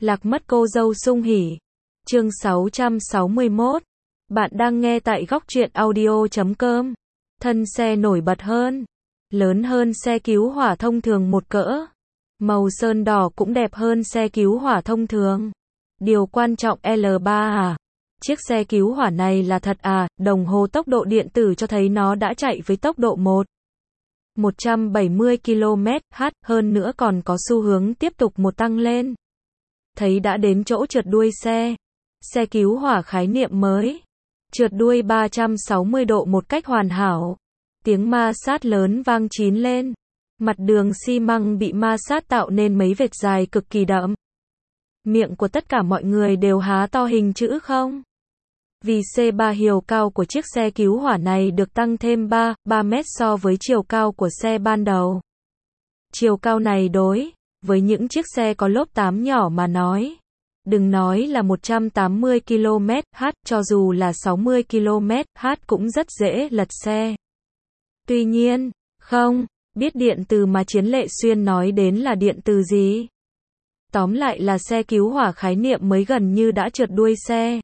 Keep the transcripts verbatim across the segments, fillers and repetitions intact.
Lạc mất cô dâu sung hỉ. Chương sáu trăm sáu mươi mốt. Bạn đang nghe tại góc truyện audio chấm com. Thân xe nổi bật hơn, lớn hơn xe cứu hỏa thông thường một cỡ. Màu sơn đỏ cũng đẹp hơn xe cứu hỏa thông thường. Điều quan trọng L ba à? Chiếc xe cứu hỏa này là thật à? Đồng hồ tốc độ điện tử cho thấy nó đã chạy với tốc độ một một trăm bảy mươi ki lô mét trên giờ, hơn nữa còn có xu hướng tiếp tục một tăng lên. Thấy đã đến chỗ trượt đuôi xe. Xe cứu hỏa khái niệm mới. Trượt đuôi ba trăm sáu mươi độ một cách hoàn hảo. Tiếng ma sát lớn vang chín lên. Mặt đường xi măng bị ma sát tạo nên mấy vệt dài cực kỳ đậm. Miệng của tất cả mọi người đều há to hình chữ không. Vì xê ba chiều cao của chiếc xe cứu hỏa này được tăng thêm ba, ba mét so với chiều cao của xe ban đầu. Chiều cao này đối với những chiếc xe có lốp tám nhỏ mà nói, đừng nói là một trăm tám mươi ki lô mét trên giờ, cho dù là sáu mươi ki lô mét trên giờ cũng rất dễ lật xe. Tuy nhiên, không biết điện từ mà Chiến Lệ Xuyên nói đến là điện từ gì. Tóm lại là xe cứu hỏa khái niệm mới gần như đã trượt đuôi xe.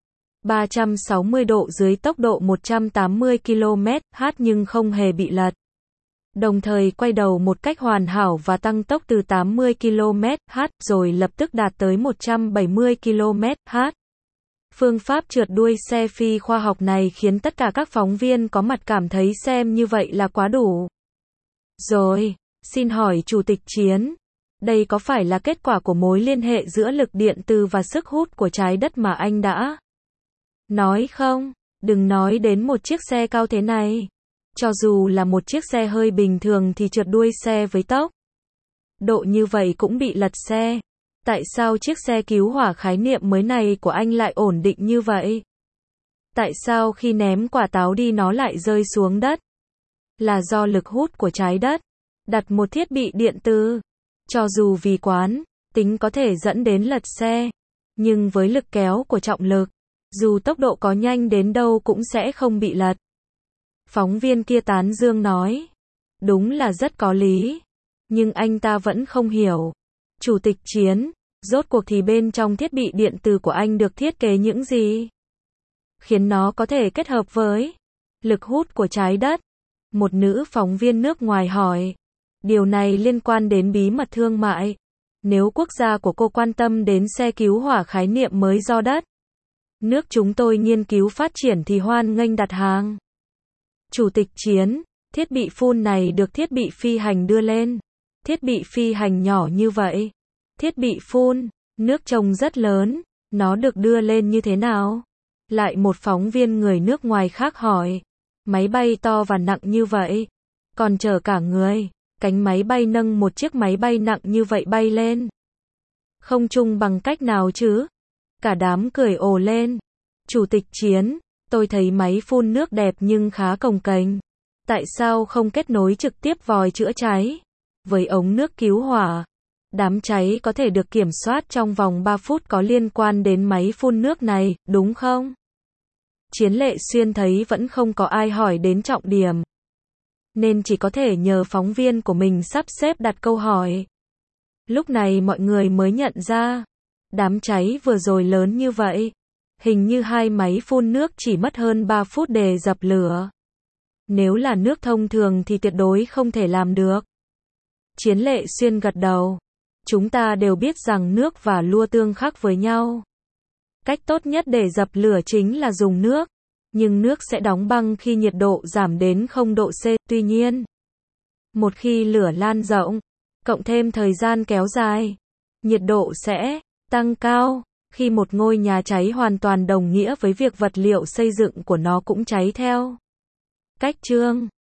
ba trăm sáu mươi độ dưới tốc độ một trăm tám mươi ki lô mét trên giờ nhưng không hề bị lật. Đồng thời quay đầu một cách hoàn hảo và tăng tốc từ tám mươi ki lô mét trên giờ rồi lập tức đạt tới một trăm bảy mươi ki lô mét trên giờ. Phương pháp trượt đuôi xe phi khoa học này khiến tất cả các phóng viên có mặt cảm thấy xem như vậy là quá đủ. Rồi, xin hỏi Chủ tịch Chiến, đây có phải là kết quả của mối liên hệ giữa lực điện từ và sức hút của trái đất mà anh đã nói không? Đừng nói đến một chiếc xe cao thế này. Cho dù là một chiếc xe hơi bình thường thì trượt đuôi xe với tốc độ như vậy cũng bị lật xe. Tại sao chiếc xe cứu hỏa khái niệm mới này của anh lại ổn định như vậy? Tại sao khi ném quả táo đi nó lại rơi xuống đất? Là do lực hút của trái đất. Đặt một thiết bị điện từ, cho dù vì quán tính có thể dẫn đến lật xe, nhưng với lực kéo của trọng lực, dù tốc độ có nhanh đến đâu cũng sẽ không bị lật. Phóng viên kia tán dương nói. Đúng là rất có lý. Nhưng anh ta vẫn không hiểu. Chủ tịch Chiến, rốt cuộc thì bên trong thiết bị điện từ của anh được thiết kế những gì? Khiến nó có thể kết hợp với lực hút của trái đất? Một nữ phóng viên nước ngoài hỏi. Điều này liên quan đến bí mật thương mại. Nếu quốc gia của cô quan tâm đến xe cứu hỏa khái niệm mới do đất nước chúng tôi nghiên cứu phát triển thì hoan nghênh đặt hàng. Chủ tịch Chiến, thiết bị phun này được thiết bị phi hành đưa lên. Thiết bị phi hành nhỏ như vậy. Thiết bị phun nước trông rất lớn, nó được đưa lên như thế nào? Lại một phóng viên người nước ngoài khác hỏi. Máy bay to và nặng như vậy, còn chở cả người, cánh máy bay nâng một chiếc máy bay nặng như vậy bay lên không trung bằng cách nào chứ? Cả đám cười ồ lên. Chủ tịch Chiến, tôi thấy máy phun nước đẹp nhưng khá cồng kềnh. Tại sao không kết nối trực tiếp vòi chữa cháy với ống nước cứu hỏa? Đám cháy có thể được kiểm soát trong vòng ba phút có liên quan đến máy phun nước này, đúng không? Chiến Lệ Xuyên thấy vẫn không có ai hỏi đến trọng điểm, nên chỉ có thể nhờ phóng viên của mình sắp xếp đặt câu hỏi. Lúc này mọi người mới nhận ra, đám cháy vừa rồi lớn như vậy, hình như hai máy phun nước chỉ mất hơn ba phút để dập lửa. Nếu là nước thông thường thì tuyệt đối không thể làm được. Chiến Lệ Xuyên gật đầu. Chúng ta đều biết rằng nước và lua tương khắc với nhau. Cách tốt nhất để dập lửa chính là dùng nước. Nhưng nước sẽ đóng băng khi nhiệt độ giảm đến không độ C. Tuy nhiên, một khi lửa lan rộng, cộng thêm thời gian kéo dài, nhiệt độ sẽ tăng cao. Khi một ngôi nhà cháy hoàn toàn đồng nghĩa với việc vật liệu xây dựng của nó cũng cháy theo. Cách chương